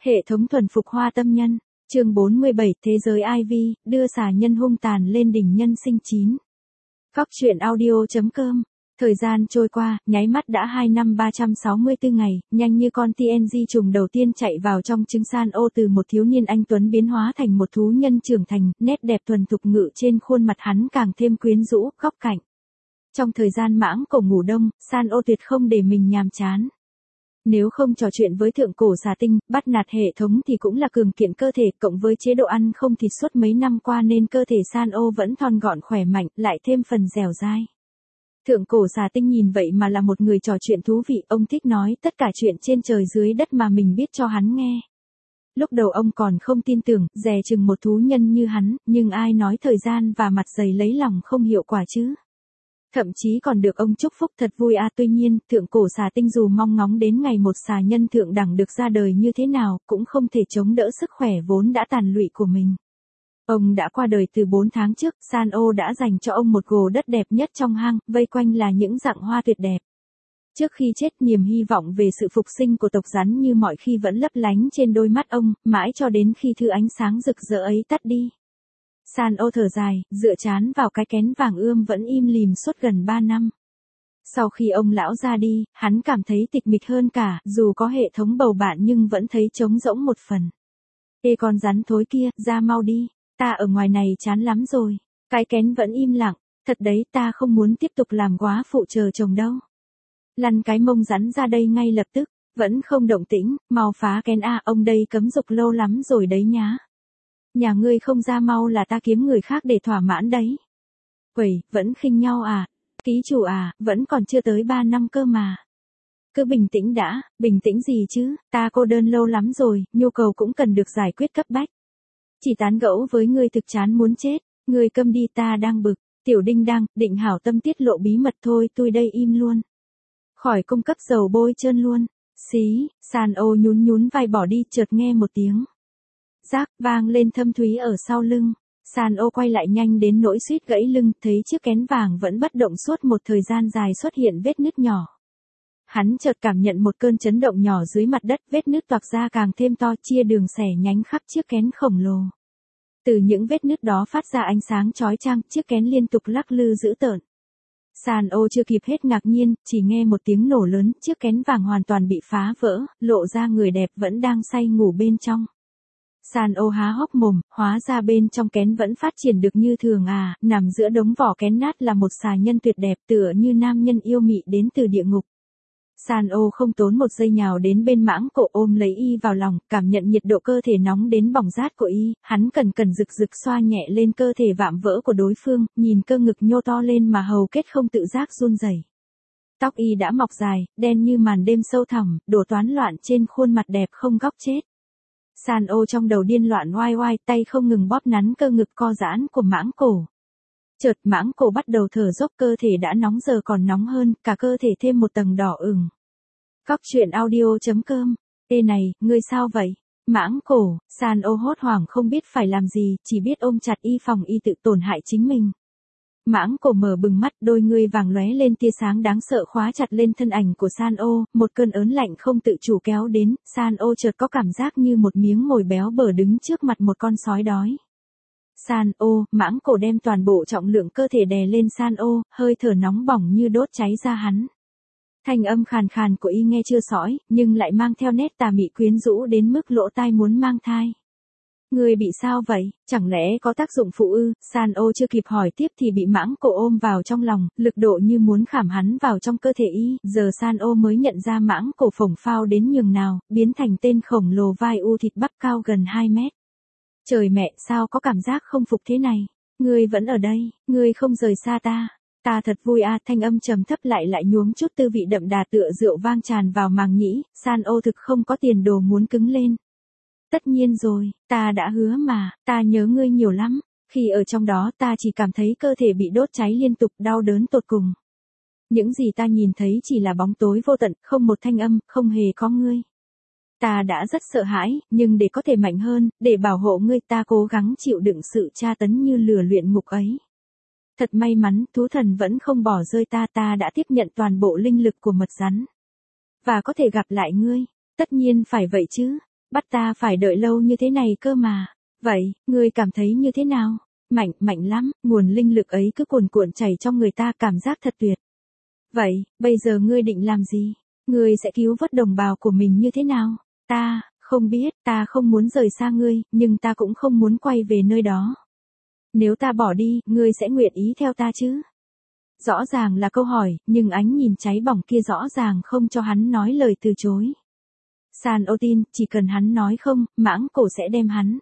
Hệ thống thuần phục hoa tâm nhân, chương 47, thế giới Ivy, đưa xà nhân hung tàn lên đỉnh nhân sinh 9. Góc truyện audio.com. Thời gian trôi qua, nháy mắt đã 2 năm 364 ngày, nhanh như con TNG trùng đầu tiên chạy vào trong trứng san ô từ một thiếu niên anh tuấn biến hóa thành một thú nhân trưởng thành, nét đẹp thuần thục ngự trên khuôn mặt hắn càng thêm quyến rũ, góc cạnh. Trong thời gian mãng cổ ngủ đông, san ô tuyệt không để mình nhàm chán. Nếu không trò chuyện với thượng cổ xà tinh, bắt nạt hệ thống thì cũng là cường kiện cơ thể, cộng với chế độ ăn không thịt suốt mấy năm qua nên cơ thể san ô vẫn thon gọn khỏe mạnh, lại thêm phần dẻo dai. Thượng cổ xà tinh nhìn vậy mà là một người trò chuyện thú vị, ông thích nói tất cả chuyện trên trời dưới đất mà mình biết cho hắn nghe. Lúc đầu ông còn không tin tưởng, dè chừng một thú nhân như hắn, nhưng ai nói thời gian và mặt dày lấy lòng không hiệu quả chứ. Thậm chí còn được ông chúc phúc thật vui à. Tuy nhiên, thượng cổ xà tinh dù mong ngóng đến ngày một xà nhân thượng đẳng được ra đời như thế nào, cũng không thể chống đỡ sức khỏe vốn đã tàn lụy của mình. Ông đã qua đời từ 4 tháng trước, san ô đã dành cho ông một gồ đất đẹp nhất trong hang, vây quanh là những rặng hoa tuyệt đẹp. Trước khi chết, niềm hy vọng về sự phục sinh của tộc rắn như mọi khi vẫn lấp lánh trên đôi mắt ông, mãi cho đến khi thứ ánh sáng rực rỡ ấy tắt đi. San ô thở dài, dựa trán vào cái kén vàng ươm vẫn im lìm suốt gần 3 năm. Sau khi ông lão ra đi, hắn cảm thấy tịch mịch hơn cả, dù có hệ thống bầu bạn nhưng vẫn thấy trống rỗng một phần. Ê con rắn thối kia, ra mau đi, ta ở ngoài này chán lắm rồi. Cái kén vẫn im lặng, thật đấy, ta không muốn tiếp tục làm góa phụ chờ chồng đâu. Lăn cái mông rắn ra đây ngay lập tức, vẫn không động tĩnh, mau phá kén a, ông đây cấm dục lâu lắm rồi đấy nhá. Nhà ngươi không ra mau là ta kiếm người khác để thỏa mãn đấy. Quẩy, vẫn khinh nhau à? Ký chủ à, vẫn còn chưa tới 3 năm cơ mà. Cứ bình tĩnh đã, bình tĩnh gì chứ, ta cô đơn lâu lắm rồi, nhu cầu cũng cần được giải quyết cấp bách. Chỉ tán gẫu với ngươi thực chán muốn chết, ngươi câm đi, ta đang bực. Tiểu Đinh đang định hảo tâm tiết lộ bí mật thôi, tôi đây im luôn. Khỏi cung cấp dầu bôi trơn luôn. Xí, san ô nhún nhún vai bỏ đi, chợt nghe một tiếng rác vang lên thâm thúy ở sau lưng. San ô quay lại nhanh đến nỗi suýt gãy lưng, thấy chiếc kén vàng vẫn bất động suốt một thời gian dài xuất hiện vết nứt nhỏ. Hắn chợt cảm nhận một cơn chấn động nhỏ dưới mặt đất, vết nứt toạc ra càng thêm to, chia đường xẻ nhánh khắp chiếc kén khổng lồ. Từ những vết nứt đó phát ra ánh sáng chói chang, chiếc kén liên tục lắc lư dữ tợn. San ô chưa kịp hết ngạc nhiên, chỉ nghe một tiếng nổ lớn, chiếc kén vàng hoàn toàn bị phá vỡ, lộ ra người đẹp vẫn đang say ngủ bên trong. San ô há hốc mồm, hóa ra bên trong kén vẫn phát triển được như thường à, nằm giữa đống vỏ kén nát là một xà nhân tuyệt đẹp tựa như nam nhân yêu mị đến từ địa ngục. San ô không tốn một giây nhào đến bên mãng cổ ôm lấy y vào lòng, cảm nhận nhiệt độ cơ thể nóng đến bỏng rát của y, hắn cẩn rực rực xoa nhẹ lên cơ thể vạm vỡ của đối phương, nhìn cơ ngực nhô to lên mà hầu kết không tự giác run rẩy. Tóc y đã mọc dài, đen như màn đêm sâu thẳm, đổ toán loạn trên khuôn mặt đẹp không góc chết. San ô trong đầu điên loạn oai oai, tay không ngừng bóp nắn cơ ngực co giãn của mãng cổ. Chợt mãng cổ bắt đầu thở dốc, cơ thể đã nóng giờ còn nóng hơn, cả cơ thể thêm một tầng đỏ ửng. Góc truyện audio.com. Ê này, ngươi sao vậy? Mãng cổ, San ô hốt hoảng không biết phải làm gì, chỉ biết ôm chặt y phòng y tự tổn hại chính mình. Mãng cổ mở bừng mắt, đôi ngươi vàng lóe lên tia sáng đáng sợ khóa chặt lên thân ảnh của san ô, một cơn ớn lạnh không tự chủ kéo đến, san ô chợt có cảm giác như một miếng mồi béo bở đứng trước mặt một con sói đói. San ô, mãng cổ đem toàn bộ trọng lượng cơ thể đè lên san ô, hơi thở nóng bỏng như đốt cháy ra hắn. Thanh âm khàn khàn của y nghe chưa sõi, nhưng lại mang theo nét tà mị quyến rũ đến mức lỗ tai muốn mang thai. Người bị sao vậy, chẳng lẽ có tác dụng phụ ư? San ô chưa kịp hỏi tiếp thì bị mãng cổ ôm vào trong lòng, lực độ như muốn khảm hắn vào trong cơ thể y. Giờ San ô mới nhận ra mãng cổ phồng phao đến nhường nào, biến thành tên khổng lồ vai u thịt bắp cao gần 2 mét. Trời mẹ, sao có cảm giác không phục thế này? Ngươi vẫn ở đây, ngươi không rời xa ta. Ta thật vui à, thanh âm trầm thấp lại nhuốm chút tư vị đậm đà tựa rượu vang tràn vào màng nhĩ, San ô thực không có tiền đồ muốn cứng lên. Tất nhiên rồi, ta đã hứa mà, ta nhớ ngươi nhiều lắm, khi ở trong đó ta chỉ cảm thấy cơ thể bị đốt cháy liên tục, đau đớn tột cùng. Những gì ta nhìn thấy chỉ là bóng tối vô tận, không một thanh âm, không hề có ngươi. Ta đã rất sợ hãi, nhưng để có thể mạnh hơn, để bảo hộ ngươi ta cố gắng chịu đựng sự tra tấn như lửa luyện ngục ấy. Thật may mắn, thú thần vẫn không bỏ rơi ta, ta đã tiếp nhận toàn bộ linh lực của mật rắn. Và có thể gặp lại ngươi, tất nhiên phải vậy chứ. Bắt ta phải đợi lâu như thế này cơ mà. Vậy, ngươi cảm thấy như thế nào? Mạnh lắm, nguồn linh lực ấy cứ cuồn cuộn chảy trong người ta, cảm giác thật tuyệt. Vậy, bây giờ ngươi định làm gì? Ngươi sẽ cứu vớt đồng bào của mình như thế nào? Ta, không biết, ta không muốn rời xa ngươi, nhưng ta cũng không muốn quay về nơi đó. Nếu ta bỏ đi, ngươi sẽ nguyện ý theo ta chứ? Rõ ràng là câu hỏi, nhưng ánh nhìn cháy bỏng kia rõ ràng không cho hắn nói lời từ chối. San ô tin, chỉ cần hắn nói không, mãng cổ sẽ đem hắn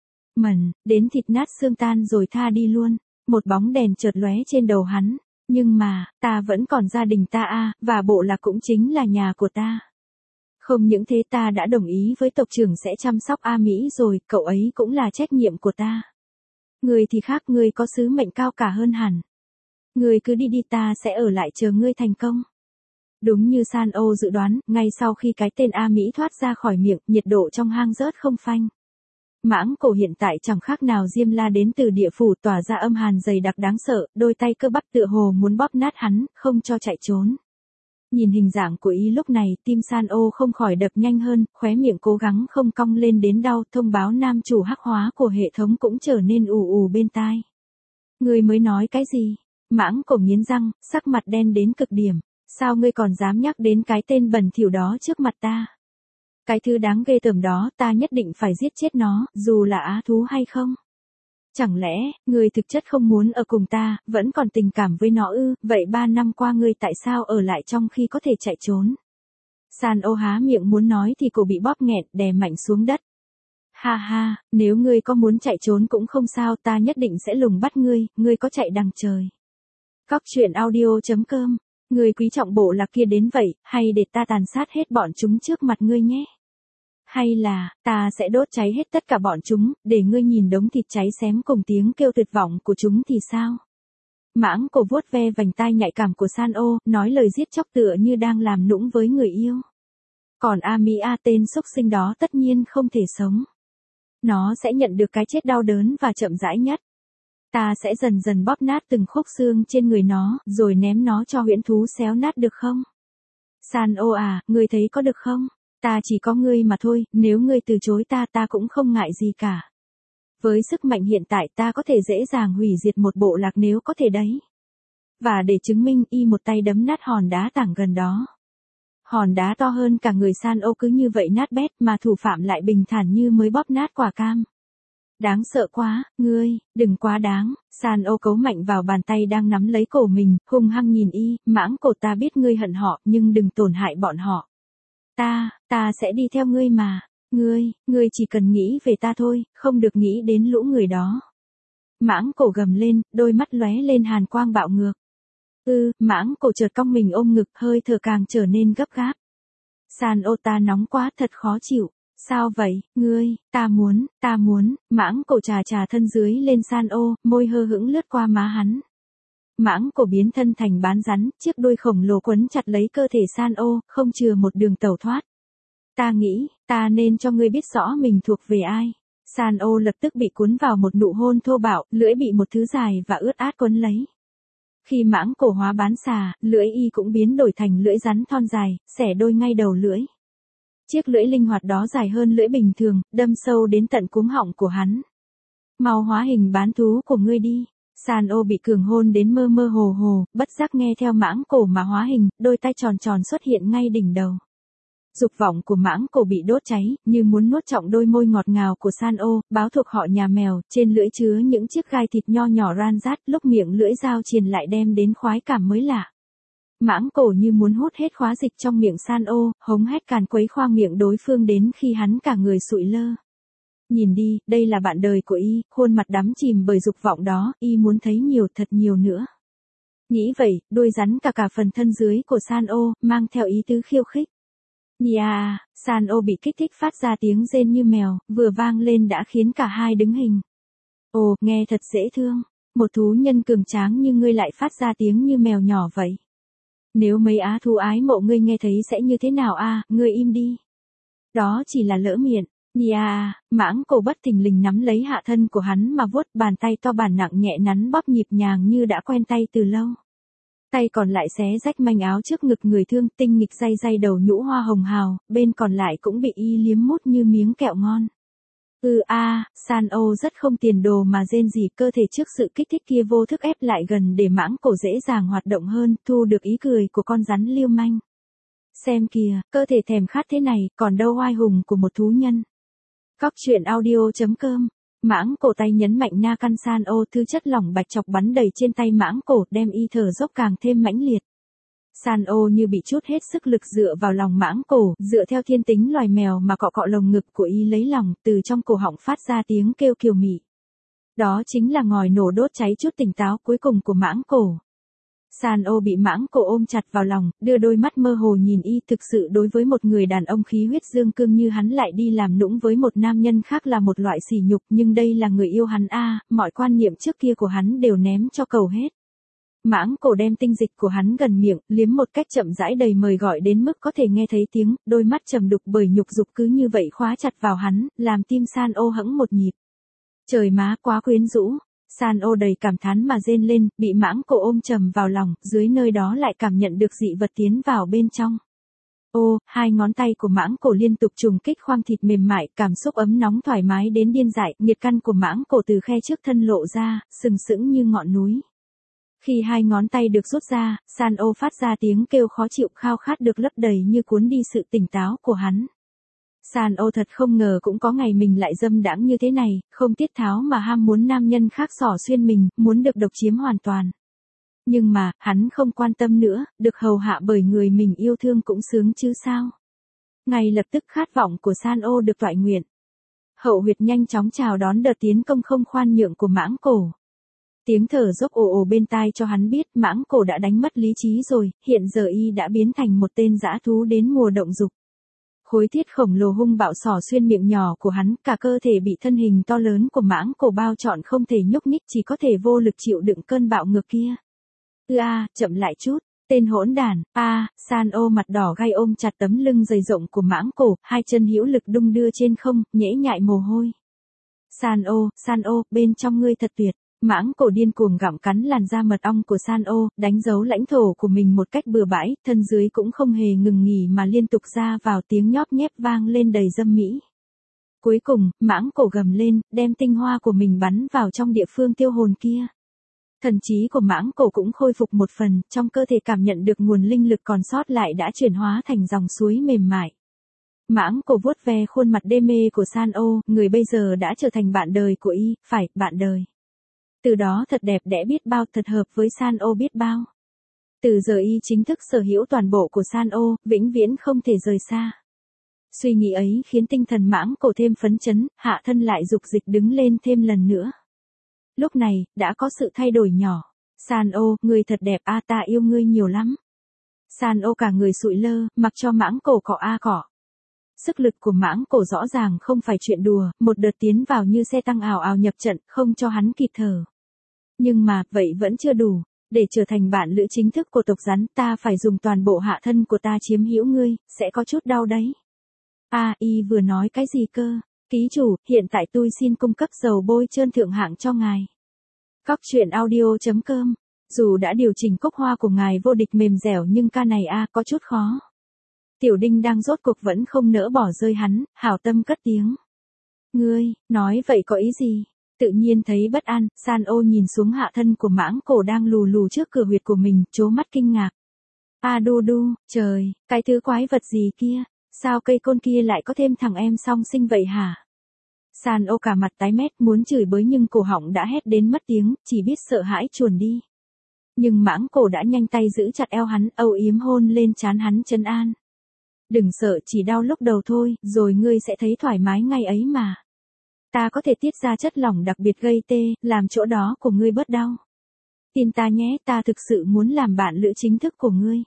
đến thịt nát xương tan rồi tha đi luôn. Một bóng đèn chợt lóe trên đầu hắn. Nhưng mà, ta vẫn còn gia đình ta à, và bộ lạc cũng chính là nhà của ta. Không những thế, ta đã đồng ý với tộc trưởng sẽ chăm sóc A Mỹ rồi, cậu ấy cũng là trách nhiệm của ta. Ngươi thì khác, ngươi có sứ mệnh cao cả hơn hẳn. Ngươi cứ đi đi, ta sẽ ở lại chờ ngươi thành công. Đúng như San ô dự đoán, ngay sau khi cái tên A Mỹ thoát ra khỏi miệng, nhiệt độ trong hang rớt không phanh. Mãng cổ hiện tại chẳng khác nào Diêm La đến từ địa phủ, tỏa ra âm hàn dày đặc đáng sợ, đôi tay cơ bắp tựa hồ muốn bóp nát hắn, không cho chạy trốn. Nhìn hình dạng của y lúc này, tim San ô không khỏi đập nhanh hơn, khóe miệng cố gắng không cong lên đến đau, thông báo nam chủ hắc hóa của hệ thống cũng trở nên ù bên tai. Ngươi mới nói cái gì? Mãng cổ nghiến răng, sắc mặt đen đến cực điểm. Sao ngươi còn dám nhắc đến cái tên bẩn thỉu đó trước mặt ta? Cái thứ đáng ghê tởm đó, ta nhất định phải giết chết nó, dù là á thú hay không. Chẳng lẽ, ngươi thực chất không muốn ở cùng ta, vẫn còn tình cảm với nó ư? Vậy 3 năm qua ngươi tại sao ở lại trong khi có thể chạy trốn? San ô há miệng muốn nói thì cổ bị bóp nghẹn, đè mạnh xuống đất. Ha ha, nếu ngươi có muốn chạy trốn cũng không sao, ta nhất định sẽ lùng bắt ngươi có chạy đằng trời. Cóc truyện audio.com. Ngươi quý trọng bộ lạc kia đến vậy, hay để ta tàn sát hết bọn chúng trước mặt ngươi nhé? Hay là, ta sẽ đốt cháy hết tất cả bọn chúng, để ngươi nhìn đống thịt cháy xém cùng tiếng kêu tuyệt vọng của chúng thì sao? Mãng cổ vuốt ve vành tai nhạy cảm của San ô, nói lời giết chóc tựa như đang làm nũng với người yêu. Còn Amia, tên xúc sinh đó tất nhiên không thể sống. Nó sẽ nhận được cái chết đau đớn và chậm rãi nhất. Ta sẽ dần dần bóp nát từng khúc xương trên người nó, rồi ném nó cho huyễn thú xéo nát được không? San ô à, ngươi thấy có được không? Ta chỉ có ngươi mà thôi, nếu ngươi từ chối ta, ta cũng không ngại gì cả. Với sức mạnh hiện tại, ta có thể dễ dàng hủy diệt một bộ lạc nếu có thể đấy. Và để chứng minh, y một tay đấm nát hòn đá tảng gần đó. Hòn đá to hơn cả người San ô cứ như vậy nát bét, mà thủ phạm lại bình thản như mới bóp nát quả cam. Đáng sợ quá, ngươi, đừng quá đáng. San ô cấu mạnh vào bàn tay đang nắm lấy cổ mình, hung hăng nhìn y. Mãng cổ, ta biết ngươi hận họ, nhưng đừng tổn hại bọn họ. Ta sẽ đi theo ngươi mà. Ngươi chỉ cần nghĩ về ta thôi, không được nghĩ đến lũ người đó. Mãng cổ gầm lên, đôi mắt lóe lên hàn quang bạo ngược. Mãng cổ chợt cong mình ôm ngực, hơi thở càng trở nên gấp gáp. San ô, ta nóng quá, thật khó chịu. Sao vậy, ngươi? Ta muốn, mãng cổ trà thân dưới lên San ô, môi hơ hững lướt qua má hắn. Mãng cổ biến thân thành bán rắn, chiếc đuôi khổng lồ quấn chặt lấy cơ thể San ô, không chừa một đường tẩu thoát. Ta nghĩ, ta nên cho ngươi biết rõ mình thuộc về ai. San ô lập tức bị cuốn vào một nụ hôn thô bạo, lưỡi bị một thứ dài và ướt át quấn lấy. Khi mãng cổ hóa bán xà, lưỡi y cũng biến đổi thành lưỡi rắn thon dài, xẻ đôi ngay đầu lưỡi. Chiếc lưỡi linh hoạt đó dài hơn lưỡi bình thường, đâm sâu đến tận cuống họng của hắn. Mau hóa hình bán thú của ngươi đi. San ô bị cường hôn đến mơ hồ, bất giác nghe theo mãng cổ mà hóa hình, đôi tay tròn xuất hiện ngay đỉnh đầu. Dục vọng của mãng cổ bị đốt cháy, như muốn nuốt trọn đôi môi ngọt ngào của San ô, báo thuộc họ nhà mèo, trên lưỡi chứa những chiếc gai thịt nho nhỏ ran rát, lúc miệng lưỡi dao triền lại đem đến khoái cảm mới lạ. Mãng cổ như muốn hút hết khóa dịch trong miệng San ô, hống hét càn quấy khoang miệng đối phương đến khi hắn cả người sụi lơ. Nhìn đi, đây là bạn đời của y, khuôn mặt đắm chìm bởi dục vọng đó, y muốn thấy nhiều, thật nhiều nữa. Nghĩ vậy, đuôi rắn cả phần thân dưới của San ô, mang theo ý tứ khiêu khích. Nia, San ô bị kích thích phát ra tiếng rên như mèo, vừa vang lên đã khiến cả hai đứng hình. Ồ, nghe thật dễ thương. Một thú nhân cường tráng như ngươi lại phát ra tiếng như mèo nhỏ vậy. Nếu mấy á thú ái mộ ngươi nghe thấy sẽ như thế nào à, ngươi im đi. Đó chỉ là lỡ miệng. Nia, mãng cổ bất thình lình nắm lấy hạ thân của hắn mà vuốt, bàn tay to bản nặng nhẹ nắn bóp nhịp nhàng như đã quen tay từ lâu. Tay còn lại xé rách manh áo trước ngực người thương, tinh nghịch day day đầu nhũ hoa hồng hào, bên còn lại cũng bị y liếm mút như miếng kẹo ngon. San-o rất không tiền đồ mà rên rỉ, cơ thể trước sự kích thích kia vô thức ép lại gần để mãng cổ dễ dàng hoạt động hơn, thu được ý cười của con rắn lưu manh. Xem kìa, cơ thể thèm khát thế này, còn đâu oai hùng của một thú nhân. Cóc truyện audio.com. Mãng cổ tay nhấn mạnh na căn San-o, thứ chất lỏng bạch chọc bắn đầy trên tay mãng cổ, đem y thở dốc càng thêm mãnh liệt. San-o như bị trút hết sức lực dựa vào lòng mãng cổ, dựa theo thiên tính loài mèo mà cọ cọ lồng ngực của y lấy lòng, từ trong cổ họng phát ra tiếng kêu kiều mị. Đó chính là ngòi nổ đốt cháy chút tỉnh táo cuối cùng của mãng cổ. San-o bị mãng cổ ôm chặt vào lòng, đưa đôi mắt mơ hồ nhìn y, thực sự đối với một người đàn ông khí huyết dương cương như hắn lại đi làm nũng với một nam nhân khác là một loại sỉ nhục, nhưng đây là người yêu hắn mọi quan niệm trước kia của hắn đều ném cho cầu hết. Mãng cổ đem tinh dịch của hắn gần miệng, liếm một cách chậm rãi đầy mời gọi đến mức có thể nghe thấy tiếng, đôi mắt trầm đục bởi nhục dục cứ như vậy khóa chặt vào hắn, làm tim San-o hẫng một nhịp. Trời má quá quyến rũ. San-o đầy cảm thán mà rên lên, bị mãng cổ ôm chầm vào lòng, dưới nơi đó lại cảm nhận được dị vật tiến vào bên trong. Hai ngón tay của mãng cổ liên tục trùng kích khoang thịt mềm mại, cảm xúc ấm nóng thoải mái đến điên dại, nhiệt căn của mãng cổ từ khe trước thân lộ ra, sừng sững như ngọn núi. Khi hai ngón tay được rút ra, San-o phát ra tiếng kêu khó chịu, khao khát được lấp đầy như cuốn đi sự tỉnh táo của hắn. San-o thật không ngờ cũng có ngày mình lại dâm đãng như thế này, không tiết tháo mà ham muốn nam nhân khác xỏ xuyên mình, muốn được độc chiếm hoàn toàn. Nhưng mà, hắn không quan tâm nữa, được hầu hạ bởi người mình yêu thương cũng sướng chứ sao. Ngay lập tức khát vọng của San-o được toại nguyện. Hậu huyệt nhanh chóng chào đón đợt tiến công không khoan nhượng của mãng cổ. Tiếng thở dốc ồ ồ bên tai cho hắn biết mãng cổ đã đánh mất lý trí rồi, hiện giờ y đã biến thành một tên dã thú đến mùa động dục. Khối thiết khổng lồ hung bạo xỏ xuyên miệng nhỏ của hắn, cả cơ thể bị thân hình to lớn của mãng cổ bao trọn không thể nhúc nhích, chỉ có thể vô lực chịu đựng cơn bạo ngược kia. Chậm lại chút, tên hỗn đản. San-o mặt đỏ gay ôm chặt tấm lưng dày rộng của mãng cổ, hai chân hữu lực đung đưa trên không, nhễ nhại mồ hôi. San-o, bên trong ngươi thật tuyệt. Mãng cổ điên cuồng gặm cắn làn da mật ong của San-o, đánh dấu lãnh thổ của mình một cách bừa bãi, thân dưới cũng không hề ngừng nghỉ mà liên tục ra vào tiếng nhóp nhép vang lên đầy dâm mỹ. Cuối cùng, mãng cổ gầm lên, đem tinh hoa của mình bắn vào trong địa phương tiêu hồn kia. Thần trí của mãng cổ cũng khôi phục một phần, trong cơ thể cảm nhận được nguồn linh lực còn sót lại đã chuyển hóa thành dòng suối mềm mại. Mãng cổ vuốt ve khuôn mặt đê mê của San-o, người bây giờ đã trở thành bạn đời của y, phải, bạn đời. Từ đó thật đẹp đẽ biết bao, thật hợp với San-o biết bao. Từ giờ y chính thức sở hữu toàn bộ của San-o, vĩnh viễn không thể rời xa. Suy nghĩ ấy khiến tinh thần mãng cổ thêm phấn chấn, hạ thân lại dục dịch đứng lên thêm lần nữa. Lúc này, đã có sự thay đổi nhỏ. San-o, người thật đẹp ta yêu ngươi nhiều lắm. San-o cả người sụi lơ, mặc cho mãng cổ cọ. Sức lực của mãng cổ rõ ràng không phải chuyện đùa, một đợt tiến vào như xe tăng ào ào nhập trận, không cho hắn kịp thở. Nhưng mà, vậy vẫn chưa đủ. Để trở thành bạn lữ chính thức của tộc rắn, ta phải dùng toàn bộ hạ thân của ta chiếm hữu ngươi, sẽ có chút đau đấy. Y vừa nói cái gì cơ? Ký chủ, hiện tại tôi xin cung cấp dầu bôi trơn thượng hạng cho ngài. Cóc truyện audio.com. Dù đã điều chỉnh cốc hoa của ngài vô địch mềm dẻo nhưng ca này có chút khó. Tiểu Đinh đang rốt cuộc vẫn không nỡ bỏ rơi hắn, hảo tâm cất tiếng. Ngươi, nói vậy có ý gì? Tự nhiên thấy bất an, San-o nhìn xuống hạ thân của mãng cổ đang lù lù trước cửa huyệt của mình, trố mắt kinh ngạc. Đu, trời, cái thứ quái vật gì kia, sao cây côn kia lại có thêm thằng em song sinh vậy hả? San-o cả mặt tái mét muốn chửi bới nhưng cổ họng đã hét đến mất tiếng, chỉ biết sợ hãi chuồn đi. Nhưng mãng cổ đã nhanh tay giữ chặt eo hắn, âu yếm hôn lên trán hắn trấn an. Đừng sợ, chỉ đau lúc đầu thôi, rồi ngươi sẽ thấy thoải mái ngay ấy mà. Ta có thể tiết ra chất lỏng đặc biệt gây tê, làm chỗ đó của ngươi bớt đau. Tin ta nhé, ta thực sự muốn làm bạn lữ chính thức của ngươi.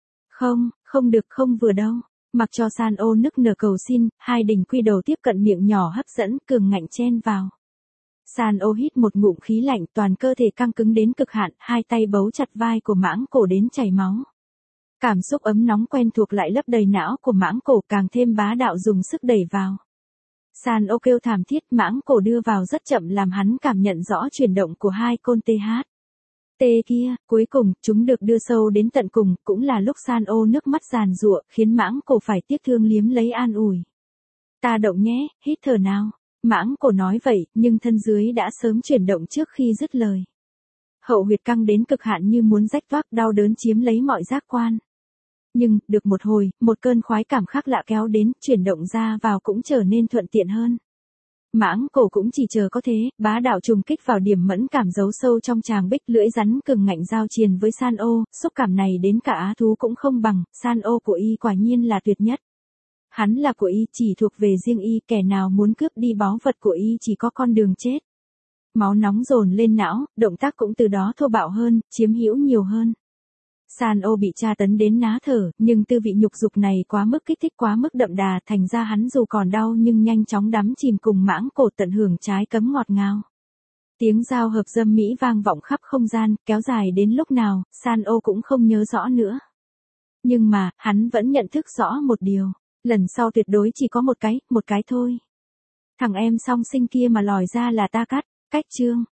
Không được, không vừa đâu. Mặc cho San-o nức nở cầu xin, hai đỉnh quy đầu tiếp cận miệng nhỏ hấp dẫn, cường ngạnh chen vào. San-o hít một ngụm khí lạnh, toàn cơ thể căng cứng đến cực hạn, hai tay bấu chặt vai của mãng cổ đến chảy máu. Cảm xúc ấm nóng quen thuộc lại lấp đầy não của mãng cổ, càng thêm bá đạo dùng sức đẩy vào. San-o kêu thảm thiết, mãng cổ đưa vào rất chậm làm hắn cảm nhận rõ chuyển động của hai côn TH. Tê kia, cuối cùng, chúng được đưa sâu đến tận cùng, cũng là lúc San ô nước mắt giàn giụa, khiến mãng cổ phải tiếc thương liếm lấy an ủi. Ta động nhé, hít thở nào. Mãng cổ nói vậy, nhưng thân dưới đã sớm chuyển động trước khi dứt lời. Hậu huyệt căng đến cực hạn như muốn rách toác, đau đớn chiếm lấy mọi giác quan. Nhưng, được một hồi, một cơn khoái cảm khác lạ kéo đến, chuyển động ra vào cũng trở nên thuận tiện hơn. Mãng cổ cũng chỉ chờ có thế, bá đạo trùng kích vào điểm mẫn cảm giấu sâu trong tràng bích, lưỡi rắn cường ngạnh giao triền với San ô, xúc cảm này đến cả á thú cũng không bằng, San ô của y quả nhiên là tuyệt nhất. Hắn là của y, chỉ thuộc về riêng y, kẻ nào muốn cướp đi báu vật của y chỉ có con đường chết. Máu nóng dồn lên não, động tác cũng từ đó thô bạo hơn, chiếm hữu nhiều hơn. San ô bị tra tấn đến ná thở, nhưng tư vị nhục dục này quá mức kích thích, quá mức đậm đà, thành ra hắn dù còn đau nhưng nhanh chóng đắm chìm cùng mãng cổ, tận hưởng trái cấm ngọt ngào. Tiếng giao hợp dâm mỹ vang vọng khắp không gian, kéo dài đến lúc nào, San ô cũng không nhớ rõ nữa. Nhưng mà, hắn vẫn nhận thức rõ một điều, lần sau tuyệt đối chỉ có một cái thôi. Thằng em song sinh kia mà lòi ra là ta cắt, cách chương.